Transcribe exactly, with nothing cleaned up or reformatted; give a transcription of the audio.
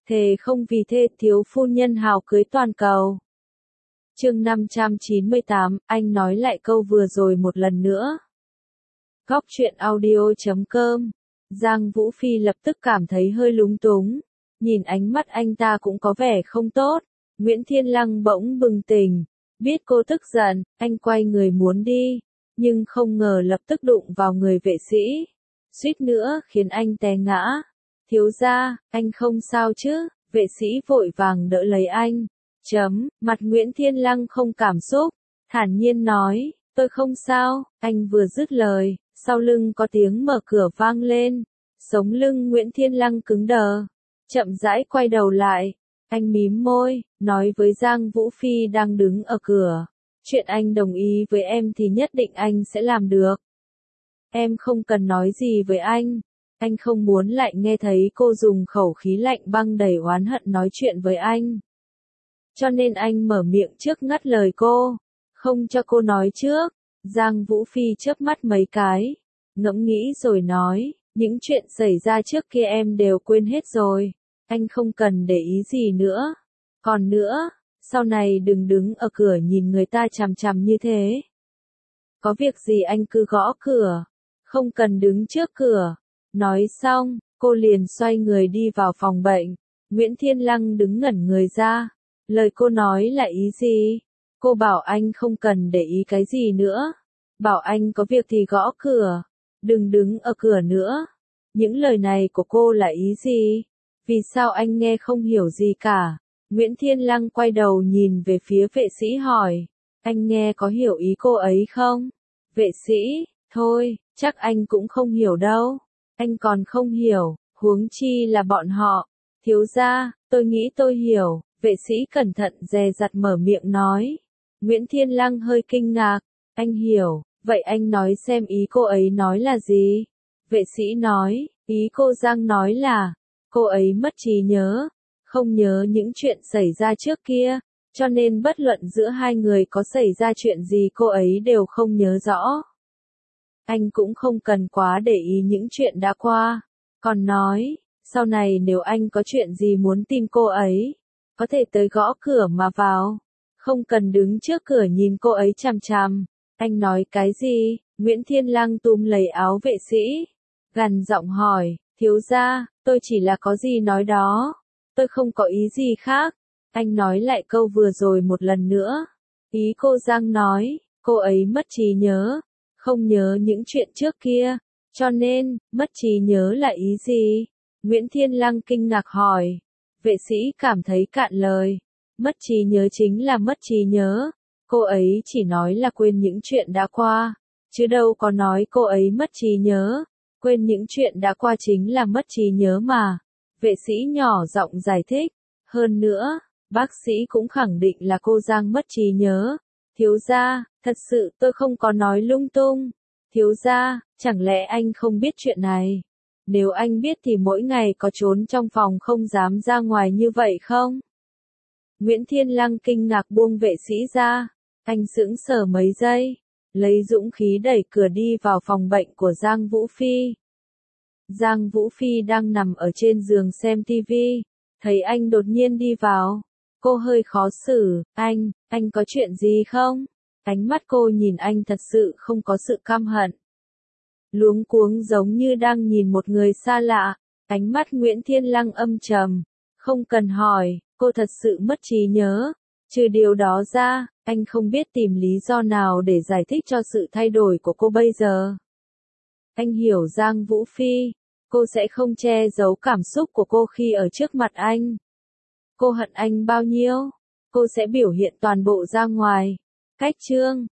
thề không vì thê thiếu phu nhân hào cưới toàn cầu. Chương năm trăm chín mươi tám, anh nói lại câu vừa rồi một lần nữa. Góc truyện audio chấm com. Giang Vũ Phi lập tức cảm thấy hơi lúng túng, nhìn ánh mắt anh ta cũng có vẻ không tốt. Nguyễn Thiên Lăng bỗng bừng tỉnh, biết cô tức giận, anh quay người muốn đi, nhưng không ngờ lập tức đụng vào người vệ sĩ, suýt nữa khiến anh té ngã. Thiếu gia, anh không sao chứ? Vệ sĩ vội vàng đỡ lấy anh. Chấm, mặt Nguyễn Thiên Lăng không cảm xúc, thản nhiên nói, tôi không sao. Anh vừa dứt lời, sau lưng có tiếng mở cửa vang lên, sống lưng Nguyễn Thiên Lăng cứng đờ, chậm rãi quay đầu lại, anh mím môi, nói với Giang Vũ Phi đang đứng ở cửa, chuyện anh đồng ý với em thì nhất định anh sẽ làm được. Em không cần nói gì với anh, anh không muốn lại nghe thấy cô dùng khẩu khí lạnh băng đầy oán hận nói chuyện với anh. Cho nên anh mở miệng trước ngắt lời cô, không cho cô nói trước. Giang Vũ Phi chớp mắt mấy cái, ngẫm nghĩ rồi nói, những chuyện xảy ra trước kia em đều quên hết rồi, anh không cần để ý gì nữa. Còn nữa, sau này đừng đứng ở cửa nhìn người ta chằm chằm như thế. Có việc gì anh cứ gõ cửa, không cần đứng trước cửa. Nói xong, cô liền xoay người đi vào phòng bệnh. Nguyễn Thiên Lăng đứng ngẩn người ra, lời cô nói là ý gì? Cô bảo anh không cần để ý cái gì nữa, bảo anh có việc thì gõ cửa, đừng đứng ở cửa nữa. Những lời này của cô là ý gì? Vì sao anh nghe không hiểu gì cả? Nguyễn Thiên Lăng quay đầu nhìn về phía vệ sĩ hỏi, anh nghe có hiểu ý cô ấy không? Vệ sĩ, thôi, chắc anh cũng không hiểu đâu. Anh còn không hiểu, huống chi là bọn họ. Thiếu gia, tôi nghĩ tôi hiểu. Vệ sĩ cẩn thận dè dặt mở miệng nói. Nguyễn Thiên Lăng hơi kinh ngạc, anh hiểu, vậy anh nói xem ý cô ấy nói là gì? Vệ sĩ nói, ý cô Giang nói là, cô ấy mất trí nhớ, không nhớ những chuyện xảy ra trước kia, cho nên bất luận giữa hai người có xảy ra chuyện gì cô ấy đều không nhớ rõ. Anh cũng không cần quá để ý những chuyện đã qua, còn nói, sau này nếu anh có chuyện gì muốn tìm cô ấy, có thể tới gõ cửa mà vào, không cần đứng trước cửa nhìn cô ấy chằm chằm. Anh nói cái gì? Nguyễn Thiên Lăng túm lấy áo vệ sĩ, gằn giọng hỏi, thiếu gia, tôi chỉ là có gì nói đó, tôi không có ý gì khác. Anh nói lại câu vừa rồi một lần nữa. Ý cô Giang nói, cô ấy mất trí nhớ, không nhớ những chuyện trước kia, cho nên, mất trí nhớ là ý gì? Nguyễn Thiên Lăng kinh ngạc hỏi. Vệ sĩ cảm thấy cạn lời. Mất trí nhớ chính là mất trí nhớ. Cô ấy chỉ nói là quên những chuyện đã qua, chứ đâu có nói cô ấy mất trí nhớ. Quên những chuyện đã qua chính là mất trí nhớ mà. Vệ sĩ nhỏ giọng giải thích. Hơn nữa, bác sĩ cũng khẳng định là cô Giang mất trí nhớ. Thiếu gia, thật sự tôi không có nói lung tung. Thiếu gia, chẳng lẽ anh không biết chuyện này? Nếu anh biết thì mỗi ngày có trốn trong phòng không dám ra ngoài như vậy không? Nguyễn Thiên Lăng kinh ngạc buông vệ sĩ ra. Anh sững sờ mấy giây, lấy dũng khí đẩy cửa đi vào phòng bệnh của Giang Vũ Phi. Giang Vũ Phi đang nằm ở trên giường xem tivi, thấy anh đột nhiên đi vào. Cô hơi khó xử, anh, anh có chuyện gì không? Ánh mắt cô nhìn anh thật sự không có sự căm hận. Luống cuống giống như đang nhìn một người xa lạ. Ánh mắt Nguyễn Thiên Lăng âm trầm. Không cần hỏi, cô thật sự mất trí nhớ. Trừ điều đó ra, anh không biết tìm lý do nào để giải thích cho sự thay đổi của cô bây giờ. Anh hiểu Giang Vũ Phi, cô sẽ không che giấu cảm xúc của cô khi ở trước mặt anh. Cô hận anh bao nhiêu, cô sẽ biểu hiện toàn bộ ra ngoài. Cách chương